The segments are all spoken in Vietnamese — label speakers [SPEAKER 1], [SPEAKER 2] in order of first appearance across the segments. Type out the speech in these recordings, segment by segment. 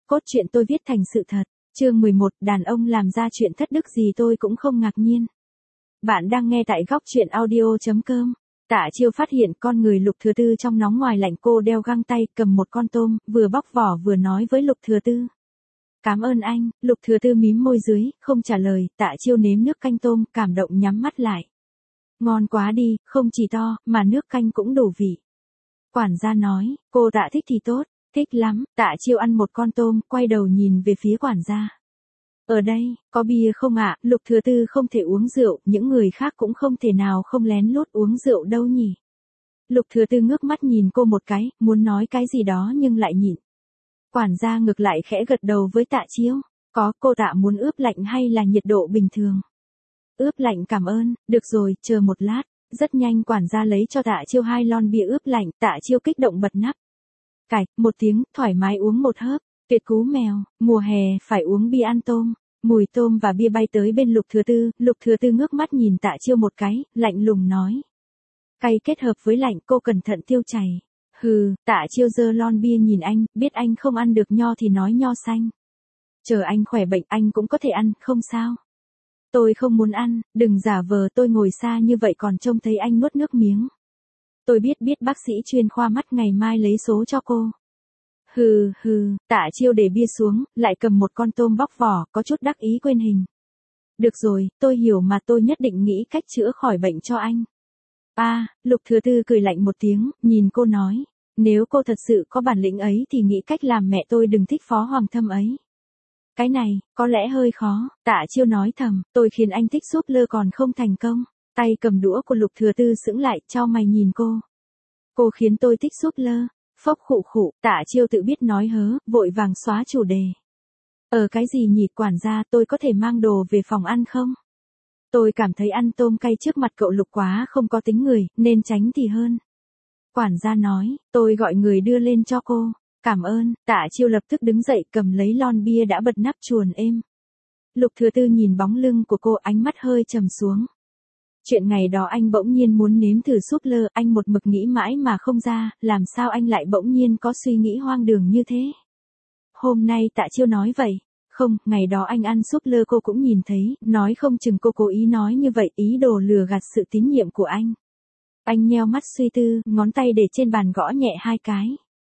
[SPEAKER 1] cốt truyện tôi viết thành sự thật. Chương 11, đàn ông làm ra chuyện thất đức gì tôi cũng không ngạc nhiên. Bạn đang nghe tại góc truyện audio.com. Tạ Chiêu phát hiện con người Lục Thừa Tư trong nóng ngoài lạnh, cô đeo găng tay, cầm một con tôm, vừa bóc vỏ vừa nói với Lục Thừa Tư. Cảm ơn anh. Lục Thừa Tư mím môi dưới, không trả lời. Tạ Chiêu nếm nước canh tôm, cảm động nhắm mắt lại. Ngon quá đi, không chỉ to, mà nước canh cũng đủ vị. Quản gia nói, cô Tạ thích thì tốt. Thích lắm. Tạ Chiêu ăn một con tôm, quay đầu nhìn về phía quản gia. Ở đây, có bia không ạ? Lục Thừa Tư không thể uống rượu, những người khác cũng không thể nào không lén lút uống rượu đâu nhỉ. Lục Thừa Tư ngước mắt nhìn cô một cái, muốn nói cái gì đó nhưng lại nhịn. Quản gia ngược lại khẽ gật đầu với Tạ Chiêu. Có, cô Tạ muốn ướp lạnh hay là nhiệt độ bình thường? Ướp lạnh cảm ơn. Được rồi, chờ một lát. Rất nhanh quản gia lấy cho Tạ Chiêu 2 lon bia ướp lạnh. Tạ Chiêu kích động bật nắp. Cạch, một tiếng, thoải mái uống một hớp. Tuyệt cú mèo, mùa hè phải uống bia ăn tôm. Mùi tôm và bia bay tới bên Lục Thừa Tư. Lục Thừa Tư ngước mắt nhìn Tạ Chiêu một cái, lạnh lùng nói. Cay kết hợp với lạnh, cô cẩn thận tiêu chảy. Hừ. Tạ Chiêu giơ lon bia nhìn anh, biết anh không ăn được nho thì nói nho xanh. Chờ anh khỏe bệnh anh cũng có thể ăn, không sao. Tôi không muốn ăn, đừng giả vờ, tôi ngồi xa như vậy còn trông thấy anh nuốt nước miếng. Tôi biết bác sĩ chuyên khoa mắt ngày mai lấy số cho cô. Hừ. Tạ Chiêu để bia xuống, lại cầm một con tôm bóc vỏ, có chút đắc ý quên hình. Được rồi, tôi hiểu mà, tôi nhất định nghĩ cách chữa khỏi bệnh cho anh. Lục Thừa Tư cười lạnh một tiếng, nhìn cô nói. Nếu cô thật sự có bản lĩnh ấy thì nghĩ cách làm mẹ tôi đừng thích Phó Hoàng Thâm ấy. Cái này, có lẽ hơi khó. Tạ Chiêu nói thầm, tôi khiến anh thích súp lơ còn không thành công. Tay cầm đũa của Lục Thừa Tư sững lại, chau mày nhìn cô. Cô khiến tôi thích súp lơ. Phốc khụ. Tạ Chiêu tự biết nói hớ, vội vàng xóa chủ đề. Cái gì nhỉ quản gia, tôi có thể mang đồ về phòng ăn không? Tôi cảm thấy ăn tôm cay trước mặt cậu Lục quá không có tính người, nên tránh thì hơn. Quản gia nói, tôi gọi người đưa lên cho cô. Cảm ơn. Tạ Chiêu lập tức đứng dậy cầm lấy lon bia đã bật nắp chuồn êm. Lục Thừa Tư nhìn bóng lưng của cô, ánh mắt hơi trầm xuống. Chuyện ngày đó anh bỗng nhiên muốn nếm thử súp lơ, anh một mực nghĩ mãi mà không ra, làm sao anh lại bỗng nhiên có suy nghĩ hoang đường như thế. Hôm nay Tạ Chiêu nói vậy. Không, ngày đó anh ăn súp lơ cô cũng nhìn thấy, nói không chừng cô cố ý nói như vậy, ý đồ lừa gạt sự tín nhiệm của anh. Anh nheo mắt suy tư, ngón tay để trên bàn gõ nhẹ 2 cái.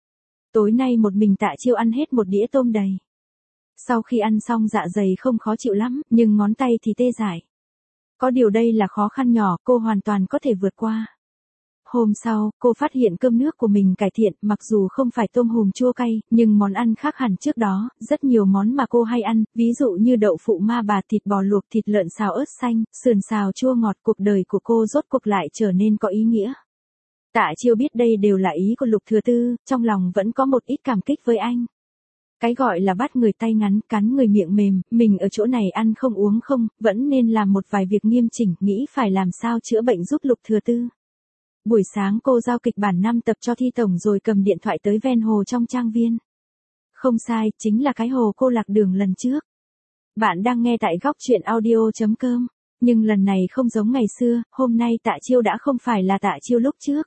[SPEAKER 1] Tối nay một mình Tạ Chiêu ăn hết một đĩa tôm đầy. Sau khi ăn xong dạ dày không khó chịu lắm, nhưng ngón tay thì tê dại. Có điều đây là khó khăn nhỏ, cô hoàn toàn có thể vượt qua. Hôm sau, cô phát hiện cơm nước của mình cải thiện, mặc dù không phải tôm hùm chua cay, nhưng món ăn khác hẳn trước đó, rất nhiều món mà cô hay ăn, ví dụ như đậu phụ ma bà, thịt bò luộc, thịt lợn xào ớt xanh, sườn xào chua ngọt, cuộc đời của cô rốt cuộc lại trở nên có ý nghĩa. Tạ Chiêu biết đây đều là ý của Lục Thừa Tư, trong lòng vẫn có một ít cảm kích với anh. Cái gọi là bắt người tay ngắn, cắn người miệng mềm, mình ở chỗ này ăn không uống không, vẫn nên làm một vài việc nghiêm chỉnh, nghĩ phải làm sao chữa bệnh giúp Lục Thừa Tư. Buổi sáng cô giao kịch bản 5 tập cho Thi Tổng rồi cầm điện thoại tới ven hồ trong trang viên. Không sai, chính là cái hồ cô lạc đường lần trước. Bạn đang nghe tại góc truyện audio.com. Nhưng lần này không giống ngày xưa, hôm nay Tạ Chiêu đã không phải là Tạ Chiêu lúc trước.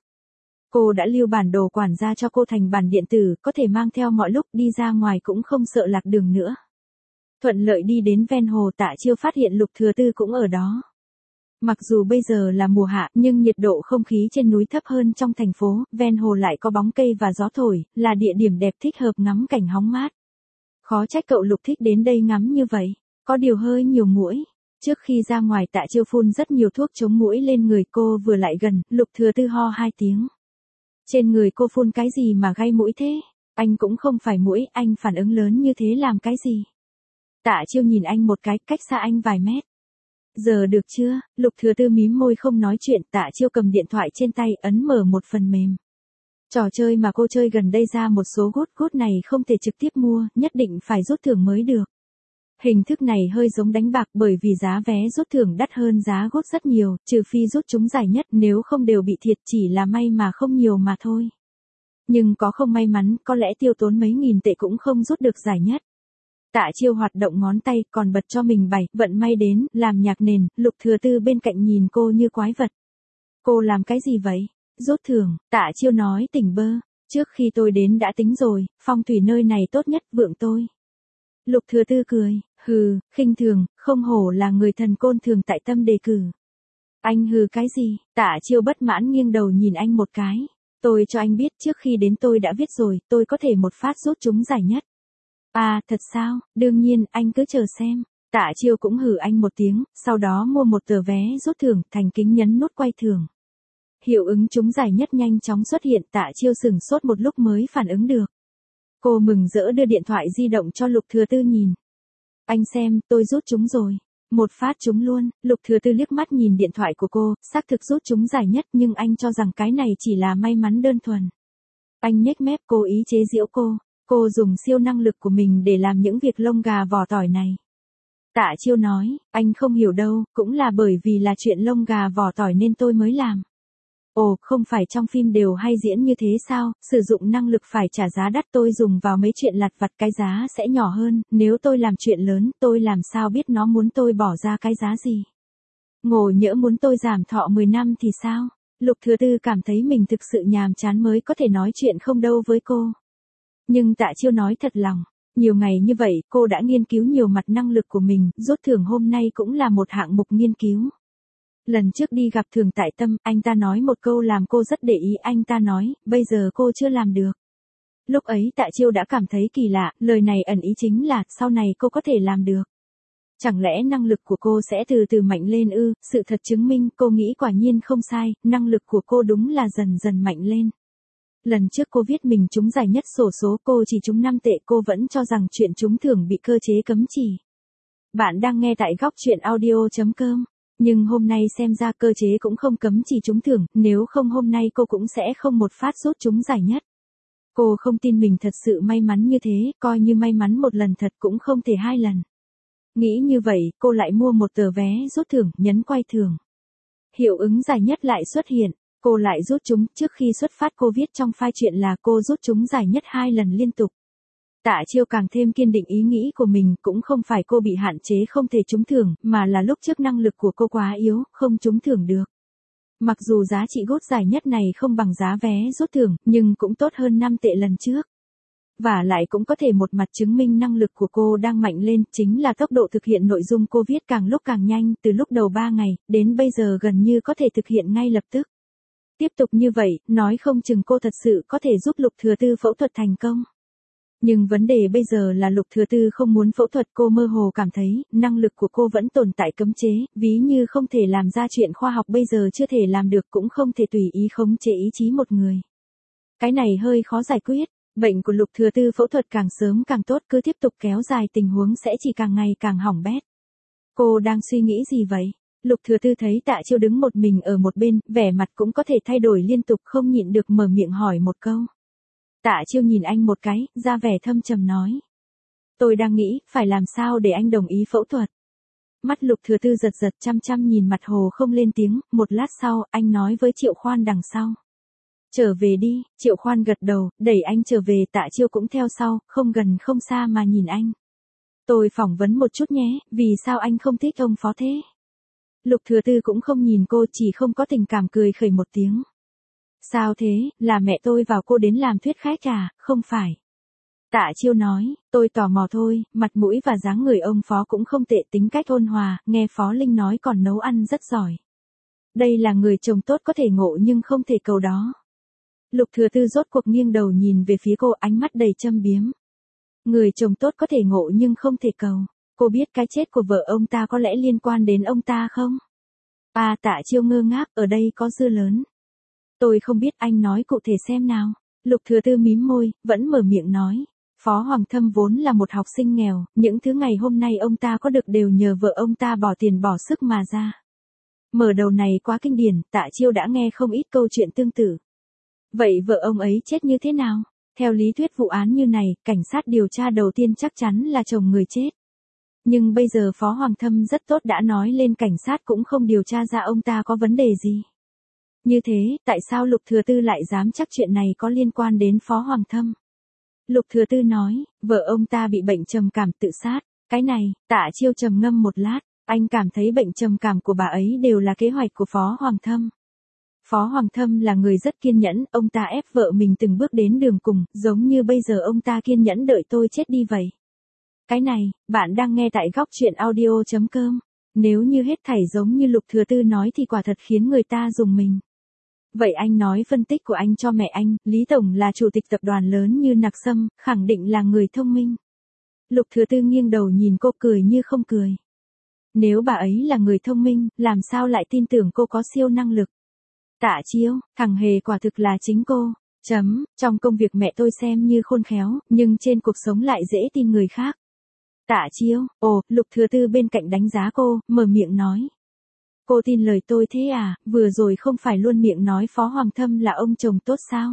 [SPEAKER 1] Cô đã lưu bản đồ quản gia cho cô thành bản điện tử, có thể mang theo mọi lúc, đi ra ngoài cũng không sợ lạc đường nữa. Thuận lợi đi đến ven hồ, Tạ Chiêu phát hiện Lục Thừa Tư cũng ở đó. Mặc dù bây giờ là mùa hạ, nhưng nhiệt độ không khí trên núi thấp hơn trong thành phố, ven hồ lại có bóng cây và gió thổi, là địa điểm đẹp thích hợp ngắm cảnh hóng mát. Khó trách cậu Lục thích đến đây ngắm như vậy, có điều hơi nhiều muỗi. Trước khi ra ngoài Tạ Chiêu phun rất nhiều thuốc chống muỗi lên người cô, vừa lại gần, Lục Thừa Tư ho 2 tiếng. Trên người cô phun cái gì mà gai mũi thế? Anh cũng không phải muỗi, anh phản ứng lớn như thế làm cái gì? Tạ Chiêu nhìn anh một cái, cách xa anh vài mét. Giờ được chưa? Lục Thừa Tư mím môi không nói chuyện, Tạ Chiêu cầm điện thoại trên tay, ấn mở một phần mềm. Trò chơi mà cô chơi gần đây ra một số gút này không thể trực tiếp mua, nhất định phải rút thưởng mới được. Hình thức này hơi giống đánh bạc bởi vì giá vé rút thưởng đắt hơn giá gút rất nhiều, trừ phi rút chúng giải nhất, nếu không đều bị thiệt, chỉ là may mà không nhiều mà thôi. Nhưng có không may mắn, có lẽ tiêu tốn mấy nghìn tệ cũng không rút được giải nhất. Tạ Chiêu hoạt động ngón tay, còn bật cho mình bài, vận may đến, làm nhạc nền, Lục Thừa Tư bên cạnh nhìn cô như quái vật. Cô làm cái gì vậy? Rút thưởng, Tạ Chiêu nói tỉnh bơ, trước khi tôi đến đã tính rồi, phong thủy nơi này tốt nhất, vượng tôi. Lục Thừa Tư cười, hừ, khinh thường, không hổ là người thần côn thường tại tâm đề cử. Anh hừ cái gì? Tạ Chiêu bất mãn nghiêng đầu nhìn anh một cái. Tôi cho anh biết trước khi đến tôi đã viết rồi, tôi có thể một phát rút chúng giải nhất. À, thật sao? Đương nhiên, anh cứ chờ xem. Tạ Chiêu cũng hừ anh một tiếng, sau đó mua một tờ vé rút thưởng, thành kính nhấn nút quay thưởng. Hiệu ứng trúng giải nhất nhanh chóng xuất hiện, Tạ Chiêu sửng sốt một lúc mới phản ứng được. Cô mừng rỡ đưa điện thoại di động cho Lục Thừa Tư nhìn. Anh xem, tôi rút chúng rồi. Một phát trúng luôn, Lục Thừa Tư liếc mắt nhìn điện thoại của cô, xác thực rút chúng giải nhất nhưng anh cho rằng cái này chỉ là may mắn đơn thuần. Anh nhếch mép cố ý chế giễu cô dùng siêu năng lực của mình để làm những việc lông gà vỏ tỏi này. Tạ Chiêu nói, anh không hiểu đâu, cũng là bởi vì là chuyện lông gà vỏ tỏi nên tôi mới làm. Ồ, không phải trong phim đều hay diễn như thế sao, sử dụng năng lực phải trả giá đắt, tôi dùng vào mấy chuyện lặt vặt cái giá sẽ nhỏ hơn, nếu tôi làm chuyện lớn, tôi làm sao biết nó muốn tôi bỏ ra cái giá gì. Ngộ nhỡ muốn tôi giảm thọ 10 năm thì sao? Lục Thừa Tư cảm thấy mình thực sự nhàm chán mới có thể nói chuyện không đâu với cô. Nhưng Tạ Chiêu nói thật lòng, nhiều ngày như vậy cô đã nghiên cứu nhiều mặt năng lực của mình, rút thưởng hôm nay cũng là một hạng mục nghiên cứu. Lần trước đi gặp Thường Tại Tâm, anh ta nói một câu làm cô rất để ý, anh ta nói, bây giờ cô chưa làm được. Lúc ấy Tạ Chiêu đã cảm thấy kỳ lạ, lời này ẩn ý chính là, sau này cô có thể làm được. Chẳng lẽ năng lực của cô sẽ từ từ mạnh lên ư? Sự thật chứng minh cô nghĩ quả nhiên không sai, năng lực của cô đúng là dần dần mạnh lên. Lần trước cô viết mình trúng giải nhất xổ số cô chỉ trúng 5 tệ, cô vẫn cho rằng chuyện trúng thưởng bị cơ chế cấm chỉ. Bạn đang nghe tại góc truyện audio.com. Nhưng hôm nay xem ra cơ chế cũng không cấm chỉ trúng thưởng, nếu không hôm nay cô cũng sẽ không một phát rút trúng giải nhất. Cô không tin mình thật sự may mắn như thế, coi như may mắn một lần thật cũng không thể 2 lần. Nghĩ như vậy, cô lại mua một tờ vé rút thưởng, nhấn quay thưởng. Hiệu ứng giải nhất lại xuất hiện, cô lại rút trúng, trước khi xuất phát cô viết trong file chuyện là cô rút trúng giải nhất 2 lần liên tục. Tạ Chiêu càng thêm kiên định ý nghĩ của mình, cũng không phải cô bị hạn chế không thể trúng thưởng, mà là lúc trước năng lực của cô quá yếu, không trúng thưởng được. Mặc dù giá trị gốt giải nhất này không bằng giá vé rút thưởng, nhưng cũng tốt hơn 5 tệ lần trước. Và lại cũng có thể một mặt chứng minh năng lực của cô đang mạnh lên, chính là tốc độ thực hiện nội dung cô viết càng lúc càng nhanh, từ lúc đầu 3 ngày, đến bây giờ gần như có thể thực hiện ngay lập tức. Tiếp tục như vậy, nói không chừng cô thật sự có thể giúp Lục Thừa Tư phẫu thuật thành công. Nhưng vấn đề bây giờ là Lục Thừa Tư không muốn phẫu thuật, cô mơ hồ cảm thấy, năng lực của cô vẫn tồn tại cấm chế, ví như không thể làm ra chuyện khoa học bây giờ chưa thể làm được, cũng không thể tùy ý khống chế ý chí một người. Cái này hơi khó giải quyết, bệnh của Lục Thừa Tư phẫu thuật càng sớm càng tốt, cứ tiếp tục kéo dài tình huống sẽ chỉ càng ngày càng hỏng bét. Cô đang suy nghĩ gì vậy? Lục Thừa Tư thấy Tạ Chiêu đứng một mình ở một bên, vẻ mặt cũng có thể thay đổi liên tục, không nhịn được mở miệng hỏi một câu. Tạ Chiêu nhìn anh một cái, ra vẻ thâm trầm nói. Tôi đang nghĩ, phải làm sao để anh đồng ý phẫu thuật. Mắt Lục Thừa Tư giật giật, chăm chăm nhìn mặt hồ không lên tiếng, một lát sau, anh nói với Triệu Khoan đằng sau. Trở về đi, Triệu Khoan gật đầu, đẩy anh trở về, Tạ Chiêu cũng theo sau, không gần không xa mà nhìn anh. Tôi phỏng vấn một chút nhé, vì sao anh không thích ông phó thế? Lục Thừa Tư cũng không nhìn cô, chỉ không có tình cảm cười khẩy một tiếng. Sao thế, là mẹ tôi vào cô đến làm thuyết khách à, không phải. Tạ Chiêu nói, tôi tò mò thôi, mặt mũi và dáng người ông phó cũng không tệ, tính cách ôn hòa, nghe Phó Linh nói còn nấu ăn rất giỏi. Đây là người chồng tốt có thể ngộ nhưng không thể cầu đó. Lục Thừa Tư rốt cuộc nghiêng đầu nhìn về phía cô, ánh mắt đầy châm biếm. Người chồng tốt có thể ngộ nhưng không thể cầu. Cô biết cái chết của vợ ông ta có lẽ liên quan đến ông ta không? À, Tạ Chiêu ngơ ngác, ở đây có dưa lớn. Tôi không biết, anh nói cụ thể xem nào. Lục Thừa Tư mím môi, vẫn mở miệng nói. Phó Hoàng Thâm vốn là một học sinh nghèo, những thứ ngày hôm nay ông ta có được đều nhờ vợ ông ta bỏ tiền bỏ sức mà ra. Mở đầu này quá kinh điển, Tạ Chiêu đã nghe không ít câu chuyện tương tự. Vậy vợ ông ấy chết như thế nào? Theo lý thuyết vụ án như này, cảnh sát điều tra đầu tiên chắc chắn là chồng người chết. Nhưng bây giờ Phó Hoàng Thâm rất tốt đã nói lên cảnh sát cũng không điều tra ra ông ta có vấn đề gì. Như thế, tại sao Lục Thừa Tư lại dám chắc chuyện này có liên quan đến Phó Hoàng Thâm? Lục Thừa Tư nói, vợ ông ta bị bệnh trầm cảm tự sát. Cái này, Tạ Chiêu trầm ngâm một lát, anh cảm thấy bệnh trầm cảm của bà ấy đều là kế hoạch của Phó Hoàng Thâm. Phó Hoàng Thâm là người rất kiên nhẫn, ông ta ép vợ mình từng bước đến đường cùng, giống như bây giờ ông ta kiên nhẫn đợi tôi chết đi vậy. Cái này, bạn đang nghe tại góc chuyện audio.com. Nếu như hết thảy giống như Lục Thừa Tư nói thì quả thật khiến người ta rùng mình. Vậy anh nói phân tích của anh cho mẹ anh, Lý Tổng là chủ tịch tập đoàn lớn như Nặc Sâm, khẳng định là người thông minh. Lục Thừa Tư nghiêng đầu nhìn cô cười như không cười. Nếu bà ấy là người thông minh, làm sao lại tin tưởng cô có siêu năng lực? Tạ Chiêu, thằng hề quả thực là chính cô. Trong công việc mẹ tôi xem như khôn khéo, nhưng trên cuộc sống lại dễ tin người khác. Tạ Chiêu, Lục Thừa Tư bên cạnh đánh giá cô, mở miệng nói. Cô tin lời tôi thế à, vừa rồi không phải luôn miệng nói Phó Hoàng Thâm là ông chồng tốt sao?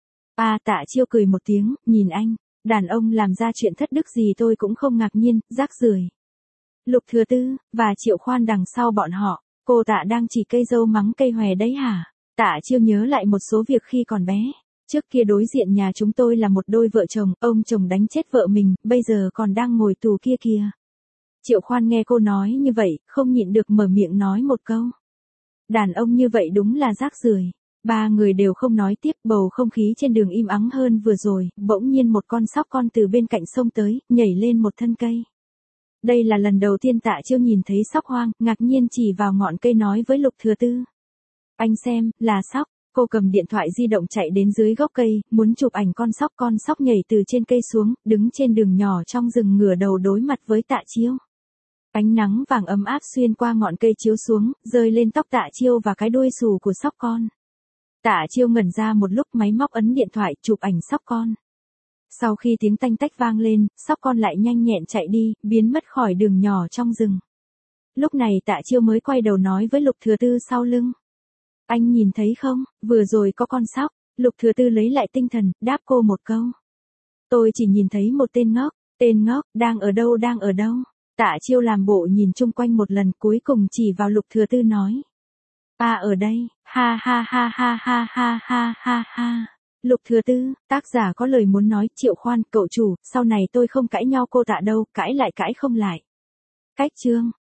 [SPEAKER 1] Tạ Chiêu cười một tiếng, nhìn anh, đàn ông làm ra chuyện thất đức gì tôi cũng không ngạc nhiên, rác rưởi. Lục Thừa Tư, và Triệu Khoan đằng sau bọn họ, cô Tạ đang chỉ cây dâu mắng cây hòe đấy hả? Tạ Chiêu nhớ lại một số việc khi còn bé. Trước kia đối diện nhà chúng tôi là một đôi vợ chồng, ông chồng đánh chết vợ mình, bây giờ còn đang ngồi tù kia kìa. Triệu Khoan nghe cô nói như vậy, không nhịn được mở miệng nói một câu. Đàn ông như vậy đúng là rác rưởi. Ba người đều không nói tiếp, bầu không khí trên đường im ắng hơn vừa rồi, bỗng nhiên một con sóc con từ bên cạnh sông tới, nhảy lên một thân cây. Đây là lần đầu tiên Tạ Chiêu nhìn thấy sóc hoang, ngạc nhiên chỉ vào ngọn cây nói với Lục Thừa Tư. Anh xem, là sóc. Cô cầm điện thoại di động chạy đến dưới gốc cây, muốn chụp ảnh con sóc nhảy từ trên cây xuống, đứng trên đường nhỏ trong rừng ngửa đầu đối mặt với Tạ Chiêu. Ánh nắng vàng ấm áp xuyên qua ngọn cây chiếu xuống, rơi lên tóc Tạ Chiêu và cái đuôi xù của sóc con. Tạ Chiêu ngẩn ra một lúc, máy móc ấn điện thoại chụp ảnh sóc con. Sau khi tiếng tanh tách vang lên, sóc con lại nhanh nhẹn chạy đi, biến mất khỏi đường nhỏ trong rừng. Lúc này Tạ Chiêu mới quay đầu nói với Lục Thừa Tư sau lưng. Anh nhìn thấy không, vừa rồi có con sóc. Lục Thừa Tư lấy lại tinh thần, đáp cô một câu. Tôi chỉ nhìn thấy một tên ngốc, đang ở đâu? Tạ Chiêu làm bộ nhìn chung quanh một lần, cuối cùng chỉ vào Lục Thừa Tư nói. Ở đây, ha ha ha ha ha ha ha ha ha. Lục Thừa Tư, tác giả có lời muốn nói, Triệu Khoan, cậu chủ, sau này tôi không cãi nhau cô Tạ đâu, cãi lại cãi không lại. Cách chương.